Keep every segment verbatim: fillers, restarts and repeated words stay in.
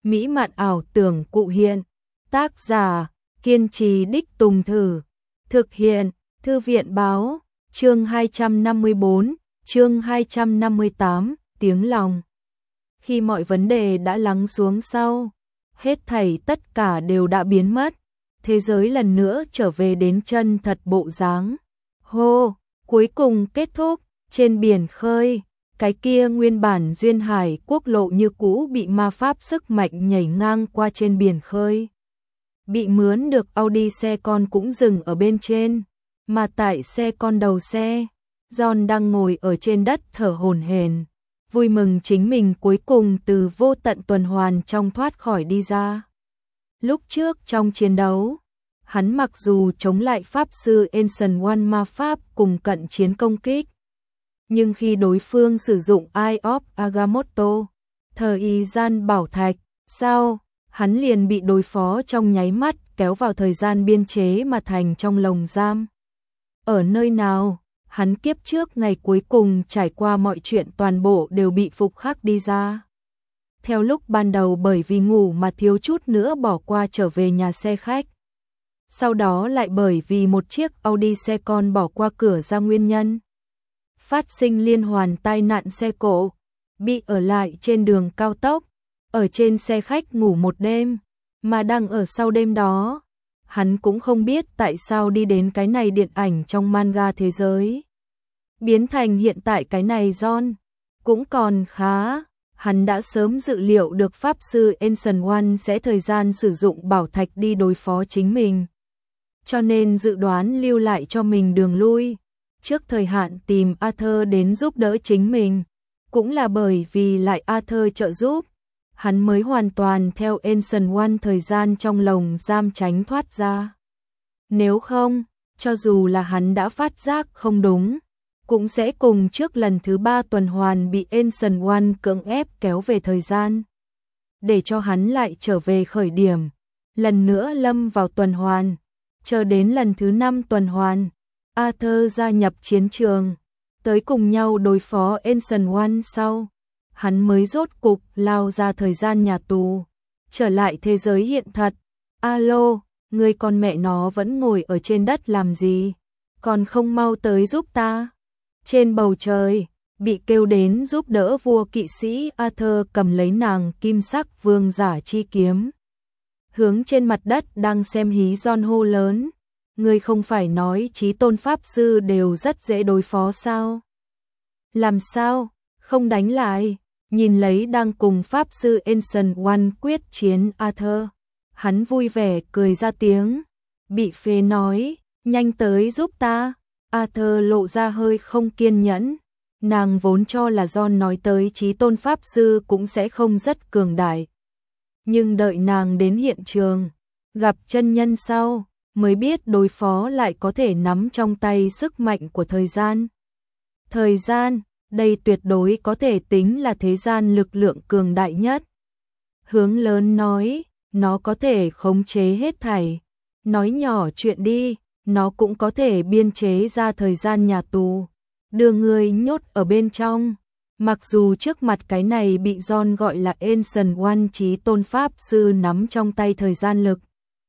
mỹ mạn ảo tưởng cụ hiện. Tác giả, kiên trì đích tùng thử. Thực hiện, Thư viện báo, chương hai trăm năm mươi bốn, chương hai trăm năm mươi tám, tiếng lòng. Khi mọi vấn đề đã lắng xuống sau, hết thảy tất cả đều đã biến mất, thế giới lần nữa trở về đến chân thật bộ dáng. Hô, cuối cùng kết thúc, trên biển khơi, cái kia nguyên bản duyên hải quốc lộ như cũ bị ma pháp sức mạnh nhảy ngang qua trên biển khơi. Bị mướn được Audi xe con cũng dừng ở bên trên, mà tại xe con đầu xe, John đang ngồi ở trên đất thở hổn hển, vui mừng chính mình cuối cùng từ vô tận tuần hoàn trong thoát khỏi đi ra. Lúc trước trong chiến đấu, hắn mặc dù chống lại Pháp sư Ancient One ma pháp cùng cận chiến công kích, nhưng khi đối phương sử dụng Eye of Agamotto, thời gian bảo thạch, sau, hắn liền bị đối phó trong nháy mắt kéo vào thời gian biên chế mà thành trong lồng giam. Ở nơi nào, hắn kiếp trước ngày cuối cùng trải qua mọi chuyện toàn bộ đều bị phục khắc đi ra. Theo lúc ban đầu bởi vì ngủ mà thiếu chút nữa bỏ qua trở về nhà xe khách. Sau đó lại bởi vì một chiếc Audi xe con bỏ qua cửa ra nguyên nhân. Phát sinh liên hoàn tai nạn xe cộ, bị ở lại trên đường cao tốc, ở trên xe khách ngủ một đêm, mà đang ở sau đêm đó. Hắn cũng không biết tại sao đi đến cái này điện ảnh trong manga thế giới. Biến thành hiện tại cái này John, cũng còn khá, hắn đã sớm dự liệu được Pháp sư Ancient One sẽ thời gian sử dụng bảo thạch đi đối phó chính mình. Cho nên dự đoán lưu lại cho mình đường lui, trước thời hạn tìm Arthur đến giúp đỡ chính mình. Cũng là bởi vì lại Arthur trợ giúp, hắn mới hoàn toàn theo Ancient One thời gian trong lồng giam tránh thoát ra. Nếu không, cho dù là hắn đã phát giác không đúng, cũng sẽ cùng trước lần thứ ba tuần hoàn bị Ancient One cưỡng ép kéo về thời gian, để cho hắn lại trở về khởi điểm, lần nữa lâm vào tuần hoàn, chờ đến lần thứ năm tuần hoàn, Arthur gia nhập chiến trường, tới cùng nhau đối phó Ancient One sau, hắn mới rốt cục lao ra thời gian nhà tù, trở lại thế giới hiện thật. Alo, người con mẹ nó vẫn ngồi ở trên đất làm gì? Còn không mau tới giúp ta? Trên bầu trời, bị kêu đến giúp đỡ vua kỵ sĩ Arthur cầm lấy nàng kim sắc vương giả chi kiếm. Hướng trên mặt đất đang xem hí John hô lớn. Người không phải nói chí tôn pháp sư đều rất dễ đối phó sao? Làm sao? Không đánh lại? Nhìn lấy đang cùng Pháp sư Ancient One quyết chiến Arthur, hắn vui vẻ cười ra tiếng. Bị phế nói, nhanh tới giúp ta. Arthur lộ ra hơi không kiên nhẫn. Nàng vốn cho là John nói tới chí tôn Pháp sư cũng sẽ không rất cường đại. Nhưng đợi nàng đến hiện trường, gặp chân nhân sau, mới biết đối phó lại có thể nắm trong tay sức mạnh của thời gian. Thời gian, đây tuyệt đối có thể tính là thế gian lực lượng cường đại nhất. Hướng lớn nói, nó có thể khống chế hết thảy. Nói nhỏ chuyện đi, nó cũng có thể biên chế ra thời gian nhà tù, đưa người nhốt ở bên trong. Mặc dù trước mặt cái này bị John gọi là Ancient One chí tôn pháp sư nắm trong tay thời gian lực.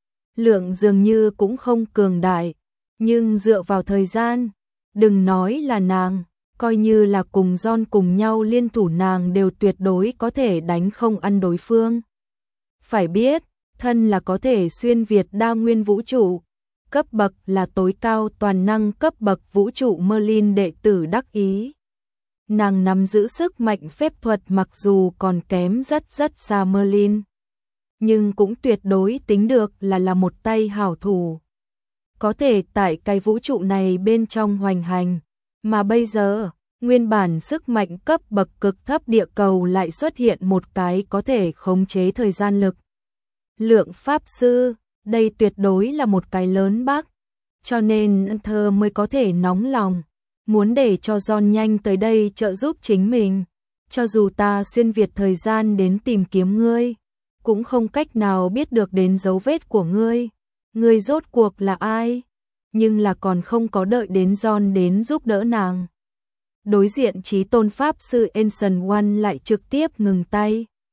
Lượng dường như cũng không cường đại, nhưng dựa vào thời gian, đừng nói là nàng, coi như là cùng John cùng nhau liên thủ nàng đều tuyệt đối có thể đánh không ăn đối phương. Phải biết, thân là có thể xuyên việt đa nguyên vũ trụ, cấp bậc là tối cao toàn năng cấp bậc vũ trụ Merlin đệ tử đắc ý. Nàng nắm giữ sức mạnh phép thuật mặc dù còn kém rất rất xa Merlin, nhưng cũng tuyệt đối tính được là là một tay hảo thủ. Có thể tại cái vũ trụ này bên trong hoành hành, mà bây giờ, nguyên bản sức mạnh cấp bậc cực thấp địa cầu lại xuất hiện một cái có thể khống chế thời gian lực. Lượng pháp sư, đây tuyệt đối là một cái lớn bác, cho nên thơ mới có thể nóng lòng, muốn để cho John nhanh tới đây trợ giúp chính mình. Cho dù ta xuyên việt thời gian đến tìm kiếm ngươi, cũng không cách nào biết được đến dấu vết của ngươi. Ngươi rốt cuộc là ai? Nhưng là còn không có đợi đến John đến giúp đỡ nàng. Đối diện chí tôn pháp sư Ancient One lại trực tiếp ngừng tay.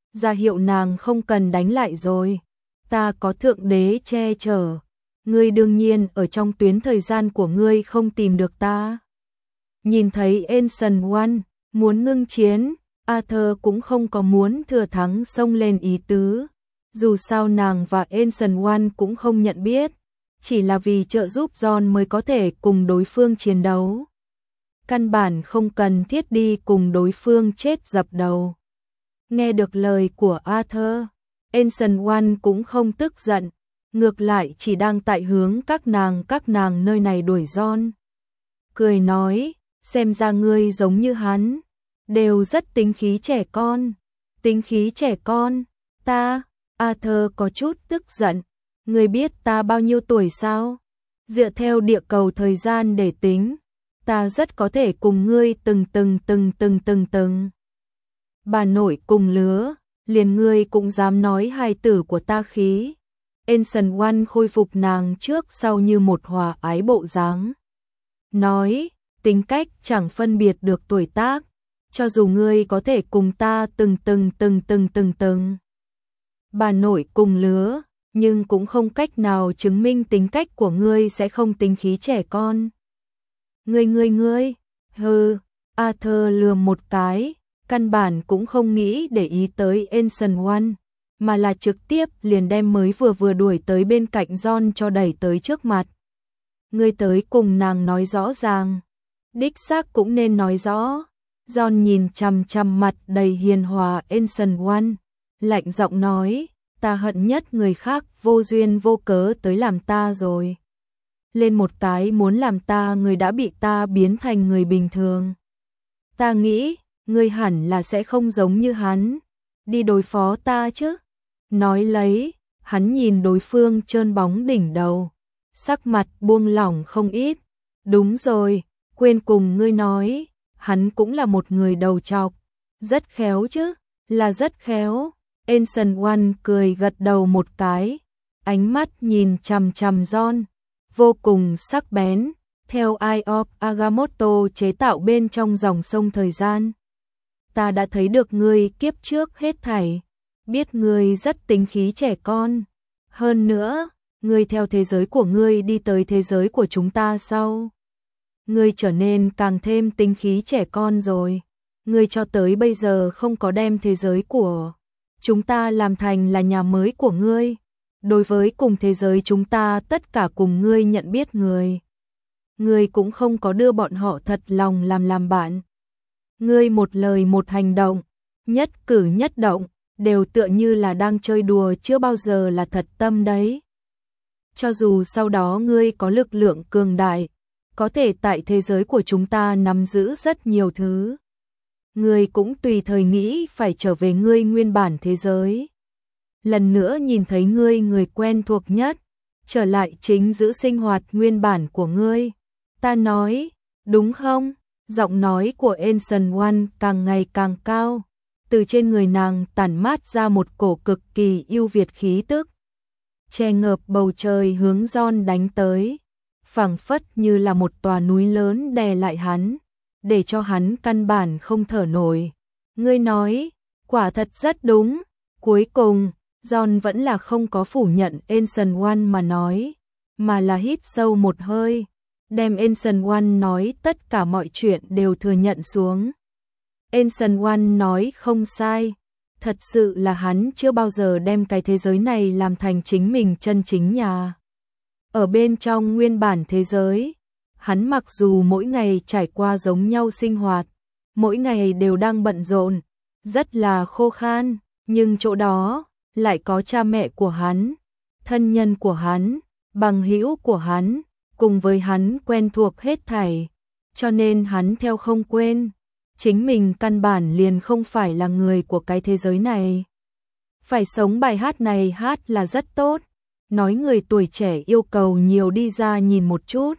ra hiệu nàng không cần đánh lại rồi. Ta có thượng đế che chở, ngươi đương nhiên ở trong tuyến thời gian của ngươi không tìm được ta. Nhìn thấy Ancient One muốn ngưng chiến, Arthur cũng không có muốn thừa thắng xông lên ý tứ. Dù sao nàng và Ancient One cũng không nhận biết, chỉ là vì trợ giúp John mới có thể cùng đối phương chiến đấu. Căn bản không cần thiết đi cùng đối phương chết dập đầu. Nghe được lời của Arthur, Ancient One cũng không tức giận, ngược lại chỉ đang tại hướng các nàng các nàng nơi này đuổi John. Cười nói, xem ra ngươi giống như hắn, đều rất tính khí trẻ con. Tính khí trẻ con, ta, Arthur có chút tức giận, ngươi biết ta bao nhiêu tuổi sao? Dựa theo địa cầu thời gian để tính, ta rất có thể cùng ngươi từng từng từng từng từng từng. Bà nội cùng lứa, liền ngươi cũng dám nói hài tử của ta khí. Ancient One khôi phục nàng trước sau như một hòa ái bộ dáng. Nói, tính cách chẳng phân biệt được tuổi tác, cho dù ngươi có thể cùng ta từng từng từng từng từng từng. Bà nội cùng lứa, nhưng cũng không cách nào chứng minh tính cách của ngươi sẽ không tính khí trẻ con. Ngươi ngươi ngươi, hừ, Arthur lườm một cái, căn bản cũng không nghĩ để ý tới Ancient One, mà là trực tiếp liền đem mới vừa vừa đuổi tới bên cạnh John cho đẩy tới trước mặt. Ngươi tới cùng nàng nói rõ ràng, đích xác cũng nên nói rõ. John nhìn chằm chằm mặt đầy hiền hòa Ancient One, lạnh giọng nói, ta hận nhất người khác vô duyên vô cớ tới làm ta rồi. Lên một cái muốn làm ta người đã bị ta biến thành người bình thường. Ta nghĩ, ngươi hẳn là sẽ không giống như hắn, đi đối phó ta chứ. Nói lấy, hắn nhìn đối phương trơn bóng đỉnh đầu, sắc mặt buông lỏng không ít. Đúng rồi, quên cùng ngươi nói, hắn cũng là một người đầu trọc, rất khéo chứ, là rất khéo. Ancient One cười gật đầu một cái, ánh mắt nhìn chằm chằm John, vô cùng sắc bén, theo Eye of Agamotto chế tạo bên trong dòng sông thời gian. Ta đã thấy được ngươi kiếp trước hết thảy, biết ngươi rất tính khí trẻ con. Hơn nữa, ngươi theo thế giới của ngươi đi tới thế giới của chúng ta sau. Ngươi trở nên càng thêm tính khí trẻ con rồi. Ngươi cho tới bây giờ không có đem thế giới của chúng ta làm thành là nhà mới của ngươi. Đối với cùng thế giới chúng ta tất cả cùng ngươi nhận biết người. Ngươi cũng không có đưa bọn họ thật lòng làm làm bạn. Ngươi một lời một hành động, nhất cử nhất động, đều tựa như là đang chơi đùa chưa bao giờ là thật tâm đấy. Cho dù sau đó ngươi có lực lượng cường đại, có thể tại thế giới của chúng ta nắm giữ rất nhiều thứ. Ngươi cũng tùy thời nghĩ phải trở về ngươi nguyên bản thế giới. Lần nữa nhìn thấy ngươi người quen thuộc nhất, trở lại chính giữ sinh hoạt nguyên bản của ngươi. Ta nói, đúng không? Giọng nói của Ancient One càng ngày càng cao, từ trên người nàng tản mát ra một cổ cực kỳ ưu việt khí tức, che ngợp bầu trời hướng John đánh tới, phảng phất như là một tòa núi lớn đè lại hắn, để cho hắn căn bản không thở nổi. Ngươi nói, quả thật rất đúng. Cuối cùng, John vẫn là không có phủ nhận Ancient One mà nói, mà là hít sâu một hơi, đem Ancient One nói tất cả mọi chuyện đều thừa nhận xuống. Ancient One nói không sai, thật sự là hắn chưa bao giờ đem cái thế giới này làm thành chính mình chân chính nhà. Ở bên trong nguyên bản thế giới, hắn mặc dù mỗi ngày trải qua giống nhau sinh hoạt, mỗi ngày đều đang bận rộn, rất là khô khan, nhưng chỗ đó lại có cha mẹ của hắn, thân nhân của hắn, bằng hữu của hắn, cùng với hắn quen thuộc hết thảy, cho nên hắn theo không quên, chính mình căn bản liền không phải là người của cái thế giới này. Phải sống bài hát này hát là rất tốt, nói người tuổi trẻ yêu cầu nhiều đi ra nhìn một chút.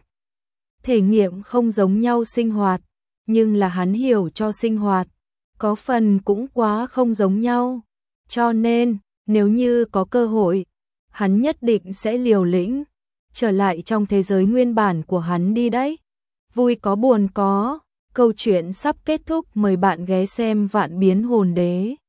Thể nghiệm không giống nhau sinh hoạt, nhưng là hắn hiểu cho sinh hoạt, có phần cũng quá không giống nhau. Cho nên, nếu như có cơ hội, hắn nhất định sẽ liều lĩnh, trở lại trong thế giới nguyên bản của hắn đi đấy. Vui có buồn có, câu chuyện sắp kết thúc, mời bạn ghé xem Vạn Biến Hồn Đế.